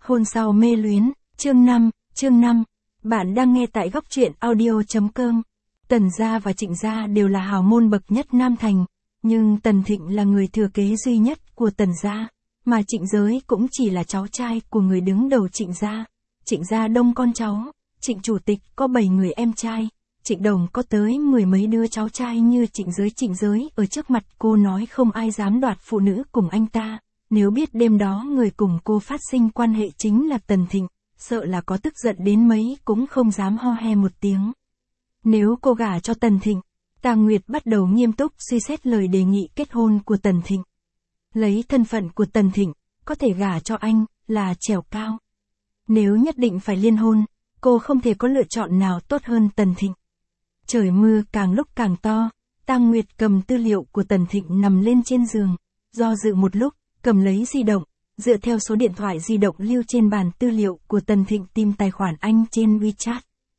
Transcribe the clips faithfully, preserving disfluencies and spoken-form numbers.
Hôn sau mê luyến, chương năm, chương năm. Bạn đang nghe tại góc truyện audio.com. Tần gia và Trịnh gia đều là hào môn bậc nhất Nam Thành, nhưng Tần Thịnh là người thừa kế duy nhất của Tần gia, mà Trịnh Giới cũng chỉ là cháu trai của người đứng đầu Trịnh gia. Trịnh gia đông con cháu, Trịnh chủ tịch có bảy người em trai, Trịnh Đồng có tới mười mấy đứa cháu trai như Trịnh Giới. Trịnh Giới ở trước mặt cô nói không ai dám đoạt phụ nữ cùng anh ta. Nếu biết đêm đó người cùng cô phát sinh quan hệ chính là Tần Thịnh, sợ là có tức giận đến mấy cũng không dám ho he một tiếng. Nếu cô gả cho Tần Thịnh, Tang Nguyệt bắt đầu nghiêm túc suy xét lời đề nghị kết hôn của Tần Thịnh. Lấy thân phận của Tần Thịnh, có thể gả cho anh là trèo cao. Nếu nhất định phải liên hôn, cô không thể có lựa chọn nào tốt hơn Tần Thịnh. Trời mưa càng lúc càng to, Tang Nguyệt cầm tư liệu của Tần Thịnh nằm lên trên giường, do dự một lúc, cầm lấy di động, dựa theo số điện thoại di động lưu trên bàn tư liệu của Tần Thịnh tìm tài khoản anh trên WeChat.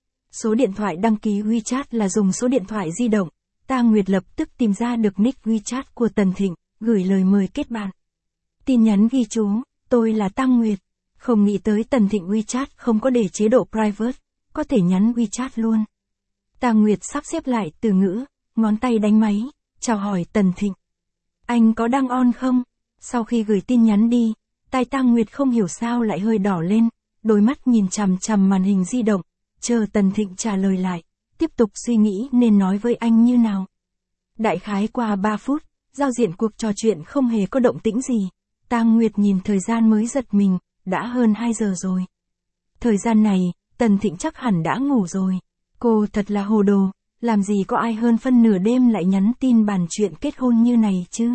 Số điện thoại đăng ký WeChat là dùng số điện thoại di động, Tang Nguyệt lập tức tìm ra được nick WeChat của Tần Thịnh, gửi lời mời kết bạn. Tin nhắn ghi chú, tôi là Tang Nguyệt, không nghĩ tới Tần Thịnh WeChat không có để chế độ private, có thể nhắn WeChat luôn. Tang Nguyệt sắp xếp lại từ ngữ, ngón tay đánh máy, chào hỏi Tần Thịnh. Anh có đang on không? Sau khi gửi tin nhắn đi, tai Tang Nguyệt không hiểu sao lại hơi đỏ lên, đôi mắt nhìn chằm chằm màn hình di động, chờ Tần Thịnh trả lời lại, tiếp tục suy nghĩ nên nói với anh như nào. Đại khái qua ba phút, giao diện cuộc trò chuyện không hề có động tĩnh gì, Tang Nguyệt nhìn thời gian mới giật mình, đã hơn hai giờ rồi. Thời gian này, Tần Thịnh chắc hẳn đã ngủ rồi. Cô thật là hồ đồ, làm gì có ai hơn phân nửa đêm lại nhắn tin bàn chuyện kết hôn như này chứ.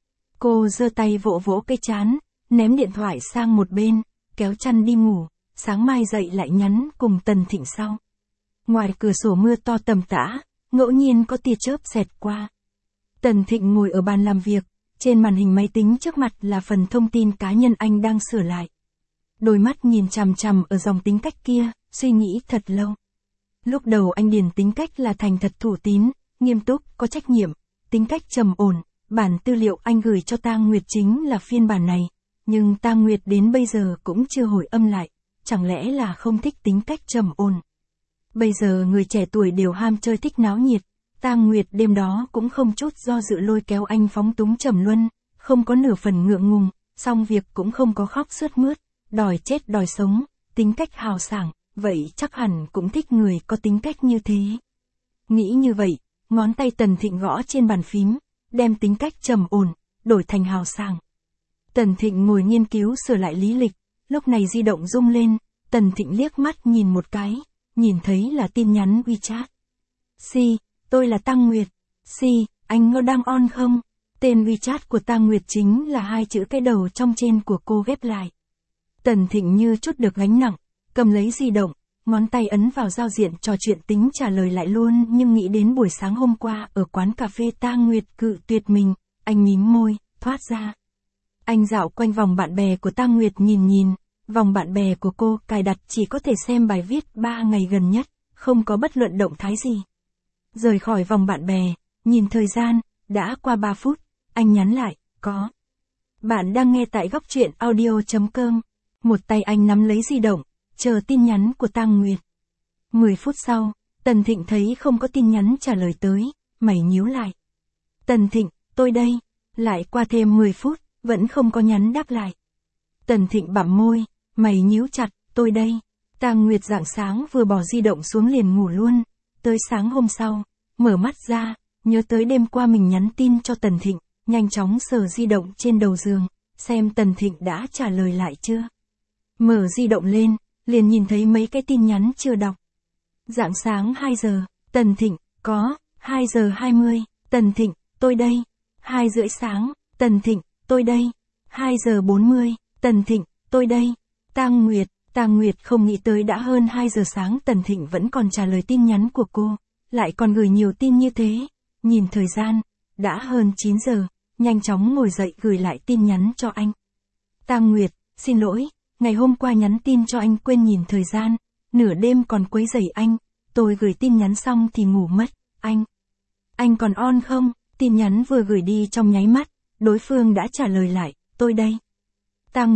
Cô giơ tay vỗ vỗ cái trán, ném điện thoại sang một bên, kéo chăn đi ngủ, sáng mai dậy lại nhắn cùng Tần Thịnh sau. Ngoài cửa sổ mưa to tầm tã, ngẫu nhiên có tia chớp xẹt qua. Tần Thịnh ngồi ở bàn làm việc, trên màn hình máy tính trước mặt là phần thông tin cá nhân anh đang sửa lại. Đôi mắt nhìn chằm chằm ở dòng tính cách kia, suy nghĩ thật lâu. Lúc đầu anh điền tính cách là thành thật thủ tín, nghiêm túc, có trách nhiệm, tính cách trầm ổn. Bản tư liệu anh gửi cho Tang Nguyệt chính là phiên bản này, nhưng Tang Nguyệt đến bây giờ cũng chưa hồi âm lại, chẳng lẽ là không thích tính cách trầm ổn. Bây giờ người trẻ tuổi đều ham chơi thích náo nhiệt, Tang Nguyệt đêm đó cũng không chút do dự lôi kéo anh phóng túng trầm luân, không có nửa phần ngượng ngùng, xong việc cũng không có khóc sướt mướt, đòi chết đòi sống, tính cách hào sảng, vậy chắc hẳn cũng thích người có tính cách như thế. Nghĩ như vậy, ngón tay Tần Thịnh gõ trên bàn phím, đem tính cách trầm ổn, đổi thành hào sảng. Tần Thịnh ngồi nghiên cứu sửa lại lý lịch, lúc này di động rung lên, Tần Thịnh liếc mắt nhìn một cái, nhìn thấy là tin nhắn WeChat. Si, tôi là Tang Nguyệt. Si, anh có đang on không? Tên WeChat của Tang Nguyệt chính là hai chữ cái đầu trong trên của cô ghép lại. Tần Thịnh như chút được gánh nặng, cầm lấy di động, ngón tay ấn vào giao diện trò chuyện tính trả lời lại luôn, nhưng nghĩ đến buổi sáng hôm qua ở quán cà phê Tang Nguyệt cự tuyệt mình, anh mím môi, thoát ra. Anh dạo quanh vòng bạn bè của Tang Nguyệt nhìn nhìn, vòng bạn bè của cô cài đặt chỉ có thể xem bài viết ba ngày gần nhất, không có bất luận động thái gì. Rời khỏi vòng bạn bè, nhìn thời gian, đã qua ba phút, anh nhắn lại, có. Bạn đang nghe tại góc truyện audio.com, một tay anh nắm lấy di động, chờ tin nhắn của Tang Nguyệt. mười phút sau, Tần Thịnh thấy không có tin nhắn trả lời tới, mày nhíu lại. Tần Thịnh, tôi đây. Lại qua thêm mười phút, vẫn không có nhắn đáp lại. Tần Thịnh bặm môi, mày nhíu chặt, tôi đây. Tang Nguyệt rạng sáng vừa bỏ di động xuống liền ngủ luôn. Tới sáng hôm sau, mở mắt ra, nhớ tới đêm qua mình nhắn tin cho Tần Thịnh, nhanh chóng sờ di động trên đầu giường, xem Tần Thịnh đã trả lời lại chưa. Mở di động lên, liền nhìn thấy mấy cái tin nhắn chưa đọc. Rạng sáng hai giờ, Tần Thịnh, có, hai giờ hai mươi, Tần Thịnh, tôi đây. hai rưỡi sáng, Tần Thịnh, tôi đây. hai giờ bốn mươi, Tần Thịnh, tôi đây. Tang Nguyệt, Tang Nguyệt không nghĩ tới đã hơn hai giờ sáng Tần Thịnh vẫn còn trả lời tin nhắn của cô, lại còn gửi nhiều tin như thế. Nhìn thời gian, đã hơn chín giờ, nhanh chóng ngồi dậy gửi lại tin nhắn cho anh. Tang Nguyệt, xin lỗi, ngày hôm qua nhắn tin cho anh quên nhìn thời gian, nửa đêm còn quấy rầy anh, tôi gửi tin nhắn xong thì ngủ mất, anh. Anh còn on không? Tin nhắn vừa gửi đi trong nháy mắt, đối phương đã trả lời lại, tôi đây. Tang Nguyệt,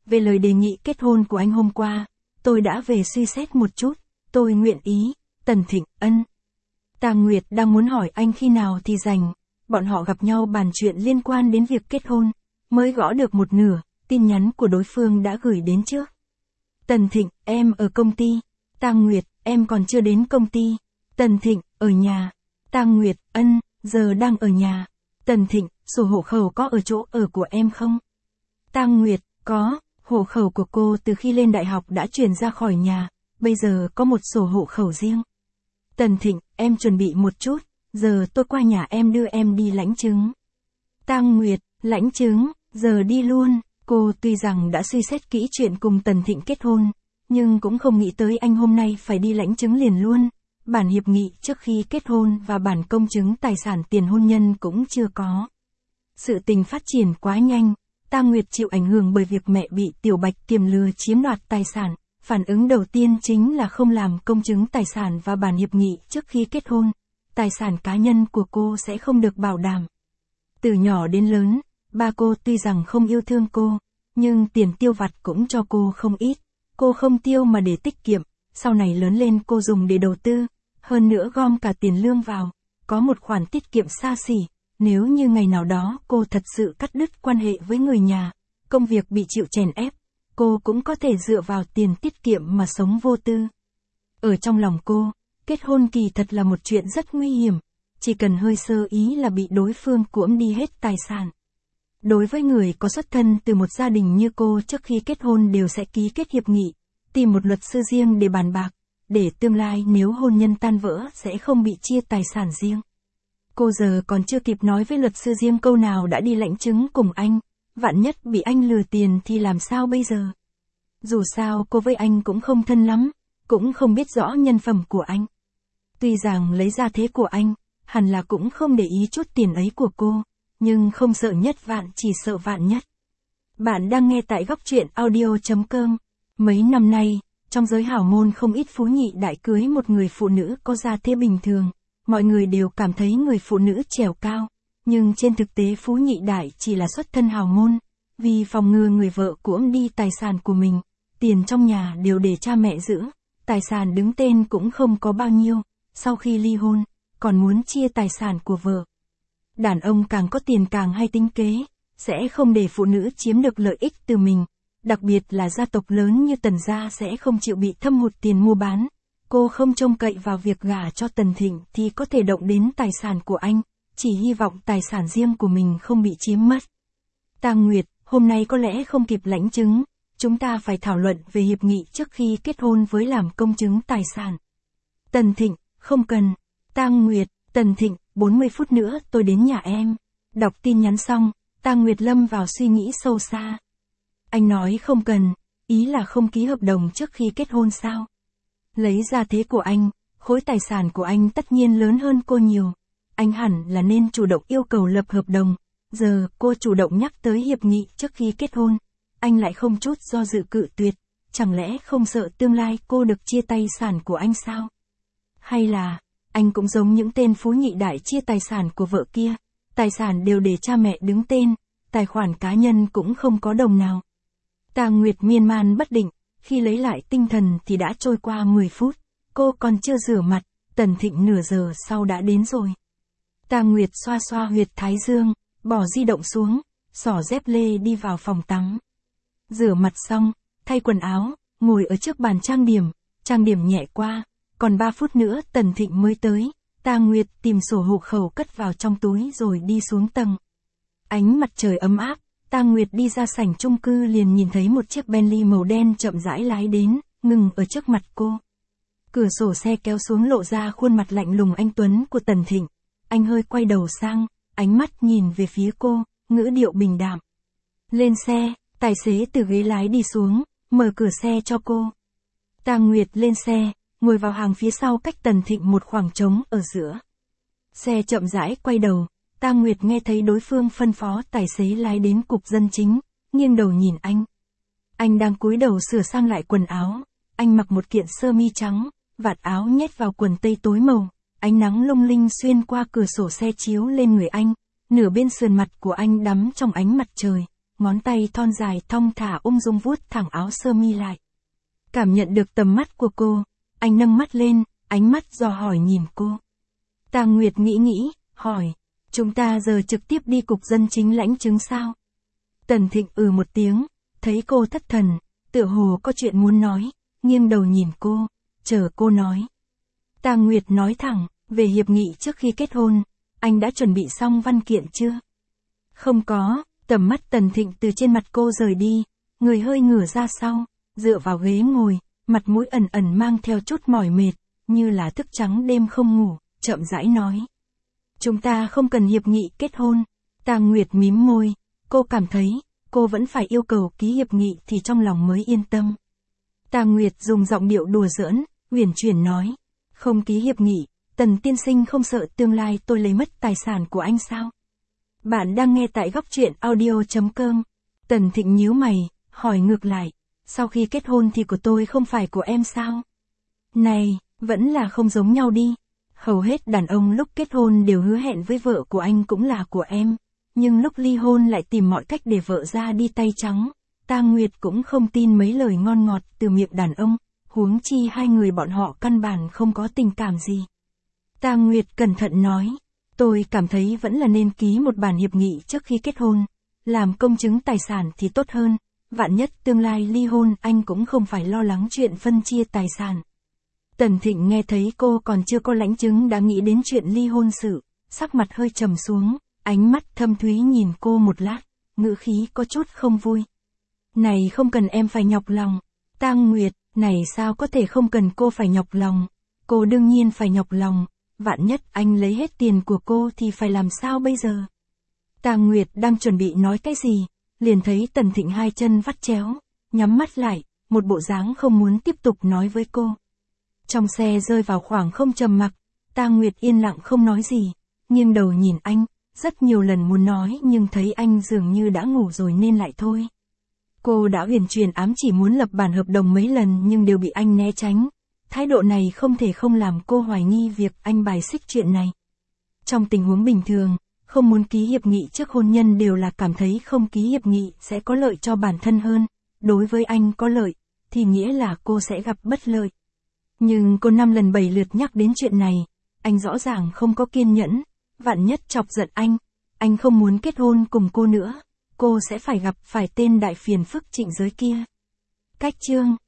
về lời đề nghị kết hôn của anh hôm qua, tôi đã về suy xét một chút, tôi nguyện ý. Tần Thịnh, ân. Tang Nguyệt đang muốn hỏi anh khi nào thì rảnh, bọn họ gặp nhau bàn chuyện liên quan đến việc kết hôn, mới gõ được một nửa, tin nhắn của đối phương đã gửi đến trước. Tần Thịnh, em ở công ty. Tang Nguyệt, em còn chưa đến công ty. Tần Thịnh, ở nhà. Tang Nguyệt, ân, giờ đang ở nhà. Tần Thịnh, sổ hộ khẩu có ở chỗ ở của em không? Tang Nguyệt, có, hộ khẩu của cô từ khi lên đại học đã chuyển ra khỏi nhà, bây giờ có một sổ hộ khẩu riêng. Tần Thịnh, em chuẩn bị một chút, giờ tôi qua nhà em đưa em đi lãnh chứng. Tang Nguyệt, lãnh chứng, giờ đi luôn. Cô tuy rằng đã suy xét kỹ chuyện cùng Tần Thịnh kết hôn, nhưng cũng không nghĩ tới anh hôm nay phải đi lãnh chứng liền luôn. Bản hiệp nghị trước khi kết hôn và bản công chứng tài sản tiền hôn nhân cũng chưa có. Sự tình phát triển quá nhanh, Tang Nguyệt chịu ảnh hưởng bởi việc mẹ bị Tiểu Bạch kiềm lừa chiếm đoạt tài sản. Phản ứng đầu tiên chính là không làm công chứng tài sản và bản hiệp nghị trước khi kết hôn. Tài sản cá nhân của cô sẽ không được bảo đảm. Từ nhỏ đến lớn, ba cô tuy rằng không yêu thương cô, nhưng tiền tiêu vặt cũng cho cô không ít. Cô không tiêu mà để tiết kiệm, sau này lớn lên cô dùng để đầu tư, hơn nữa gom cả tiền lương vào, có một khoản tiết kiệm xa xỉ. Nếu như ngày nào đó cô thật sự cắt đứt quan hệ với người nhà, công việc bị chịu chèn ép, cô cũng có thể dựa vào tiền tiết kiệm mà sống vô tư. Ở trong lòng cô, kết hôn kỳ thật là một chuyện rất nguy hiểm, chỉ cần hơi sơ ý là bị đối phương cuỗm đi hết tài sản. Đối với người có xuất thân từ một gia đình như cô, trước khi kết hôn đều sẽ ký kết hiệp nghị, tìm một luật sư riêng để bàn bạc, để tương lai nếu hôn nhân tan vỡ sẽ không bị chia tài sản riêng. Cô giờ còn chưa kịp nói với luật sư riêng câu nào đã đi lãnh chứng cùng anh, vạn nhất bị anh lừa tiền thì làm sao bây giờ? Dù sao cô với anh cũng không thân lắm, cũng không biết rõ nhân phẩm của anh. Tuy rằng lấy ra thế của anh, hẳn là cũng không để ý chút tiền ấy của cô, nhưng không sợ nhất vạn chỉ sợ vạn nhất. Bạn đang nghe tại góc truyện audio chấm com. Mấy năm nay, trong giới hảo môn không ít phú nhị đại cưới một người phụ nữ có gia thế bình thường. Mọi người đều cảm thấy người phụ nữ trèo cao, nhưng trên thực tế phú nhị đại chỉ là xuất thân hào môn, vì phòng ngừa người vợ cuỗm đi tài sản của mình, tiền trong nhà đều để cha mẹ giữ, tài sản đứng tên cũng không có bao nhiêu, sau khi ly hôn, còn muốn chia tài sản của vợ. Đàn ông càng có tiền càng hay tính kế, sẽ không để phụ nữ chiếm được lợi ích từ mình, đặc biệt là gia tộc lớn như Tần gia sẽ không chịu bị thâm hụt tiền mua bán. Cô không trông cậy vào việc gả cho Tần Thịnh thì có thể động đến tài sản của anh, chỉ hy vọng tài sản riêng của mình không bị chiếm mất. Tang Nguyệt, hôm nay có lẽ không kịp lãnh chứng, chúng ta phải thảo luận về hiệp nghị trước khi kết hôn với làm công chứng tài sản. Tần Thịnh, không cần. Tang Nguyệt, Tần Thịnh, bốn mươi phút nữa tôi đến nhà em. Đọc tin nhắn xong, Tang Nguyệt lâm vào suy nghĩ sâu xa. Anh nói không cần, ý là không ký hợp đồng trước khi kết hôn sao? Lấy ra thế của anh, khối tài sản của anh tất nhiên lớn hơn cô nhiều. Anh hẳn là nên chủ động yêu cầu lập hợp đồng. Giờ cô chủ động nhắc tới hiệp nghị trước khi kết hôn. Anh lại không chút do dự cự tuyệt. Chẳng lẽ không sợ tương lai cô được chia tài sản của anh sao? Hay là, anh cũng giống những tên phú nhị đại chia tài sản của vợ kia. Tài sản đều để cha mẹ đứng tên, tài khoản cá nhân cũng không có đồng nào. Tang Nguyệt miên man bất định. Khi lấy lại tinh thần thì đã trôi qua mười phút, cô còn chưa rửa mặt, Tần Thịnh nửa giờ sau đã đến rồi. Tang Nguyệt xoa xoa huyệt thái dương, bỏ di động xuống, xỏ dép lê đi vào phòng tắm. Rửa mặt xong, thay quần áo, ngồi ở trước bàn trang điểm, trang điểm nhẹ qua, còn ba phút nữa Tần Thịnh mới tới. Tang Nguyệt tìm sổ hộ khẩu cất vào trong túi rồi đi xuống tầng. Ánh mặt trời ấm áp. Tang Nguyệt đi ra sảnh chung cư liền nhìn thấy một chiếc Bentley màu đen chậm rãi lái đến, ngừng ở trước mặt cô. Cửa sổ xe kéo xuống lộ ra khuôn mặt lạnh lùng anh tuấn của Tần Thịnh. Anh hơi quay đầu sang, ánh mắt nhìn về phía cô, ngữ điệu bình đạm. Lên xe, tài xế từ ghế lái đi xuống, mở cửa xe cho cô. Tang Nguyệt lên xe, ngồi vào hàng phía sau cách Tần Thịnh một khoảng trống ở giữa. Xe chậm rãi quay đầu. Tang Nguyệt nghe thấy đối phương phân phó tài xế lái đến cục dân chính, nghiêng đầu nhìn anh. Anh đang cúi đầu sửa sang lại quần áo, anh mặc một kiện sơ mi trắng, vạt áo nhét vào quần tây tối màu, ánh nắng lung linh xuyên qua cửa sổ xe chiếu lên người anh, nửa bên sườn mặt của anh đắm trong ánh mặt trời, ngón tay thon dài thong thả ung dung vuốt thẳng áo sơ mi lại. Cảm nhận được tầm mắt của cô, anh nâng mắt lên, ánh mắt dò hỏi nhìn cô. Tang Nguyệt nghĩ nghĩ, hỏi, chúng ta giờ trực tiếp đi cục dân chính lãnh chứng sao? Tần Thịnh ừ một tiếng, thấy cô thất thần, tựa hồ có chuyện muốn nói, nghiêng đầu nhìn cô, chờ cô nói. Tang Nguyệt nói thẳng, về hiệp nghị trước khi kết hôn, anh đã chuẩn bị xong văn kiện chưa? Không có, tầm mắt Tần Thịnh từ trên mặt cô rời đi, người hơi ngửa ra sau, dựa vào ghế ngồi, mặt mũi ẩn ẩn mang theo chút mỏi mệt, như là thức trắng đêm không ngủ, chậm rãi nói. Chúng ta không cần hiệp nghị kết hôn. Tang Nguyệt mím môi, cô cảm thấy, cô vẫn phải yêu cầu ký hiệp nghị thì trong lòng mới yên tâm. Tang Nguyệt dùng giọng điệu đùa giỡn, uyển chuyển nói, không ký hiệp nghị, Tần tiên sinh không sợ tương lai tôi lấy mất tài sản của anh sao? Bạn đang nghe tại góc truyện audio chấm com. Tần Thịnh nhíu mày, hỏi ngược lại, sau khi kết hôn thì của tôi không phải của em sao? Này, vẫn là không giống nhau đi. Hầu hết đàn ông lúc kết hôn đều hứa hẹn với vợ của anh cũng là của em, nhưng lúc ly hôn lại tìm mọi cách để vợ ra đi tay trắng. Tang Nguyệt cũng không tin mấy lời ngon ngọt từ miệng đàn ông, huống chi hai người bọn họ căn bản không có tình cảm gì. Tang Nguyệt cẩn thận nói, tôi cảm thấy vẫn là nên ký một bản hiệp nghị trước khi kết hôn, làm công chứng tài sản thì tốt hơn, vạn nhất tương lai ly hôn anh cũng không phải lo lắng chuyện phân chia tài sản. Tần Thịnh nghe thấy cô còn chưa có lãnh chứng đã nghĩ đến chuyện ly hôn sự, sắc mặt hơi trầm xuống, ánh mắt thâm thúy nhìn cô một lát, ngữ khí có chút không vui. Này không cần em phải nhọc lòng. Tang Nguyệt, này sao có thể không cần cô phải nhọc lòng. Cô đương nhiên phải nhọc lòng, vạn nhất anh lấy hết tiền của cô thì phải làm sao bây giờ? Tang Nguyệt đang chuẩn bị nói cái gì, liền thấy Tần Thịnh hai chân vắt chéo, nhắm mắt lại, một bộ dáng không muốn tiếp tục nói với cô. Trong xe rơi vào khoảng không trầm mặc, Tang Nguyệt yên lặng không nói gì, nghiêng đầu nhìn anh, rất nhiều lần muốn nói nhưng thấy anh dường như đã ngủ rồi nên lại thôi. Cô đã huyền truyền ám chỉ muốn lập bản hợp đồng mấy lần nhưng đều bị anh né tránh, thái độ này không thể không làm cô hoài nghi việc anh bài xích chuyện này. Trong tình huống bình thường, không muốn ký hiệp nghị trước hôn nhân đều là cảm thấy không ký hiệp nghị sẽ có lợi cho bản thân hơn, đối với anh có lợi, thì nghĩa là cô sẽ gặp bất lợi. Nhưng cô năm lần bảy lượt nhắc đến chuyện này, anh rõ ràng không có kiên nhẫn, vạn nhất chọc giận anh, anh không muốn kết hôn cùng cô nữa, cô sẽ phải gặp phải tên đại phiền phức Trịnh Giới kia. Cách chương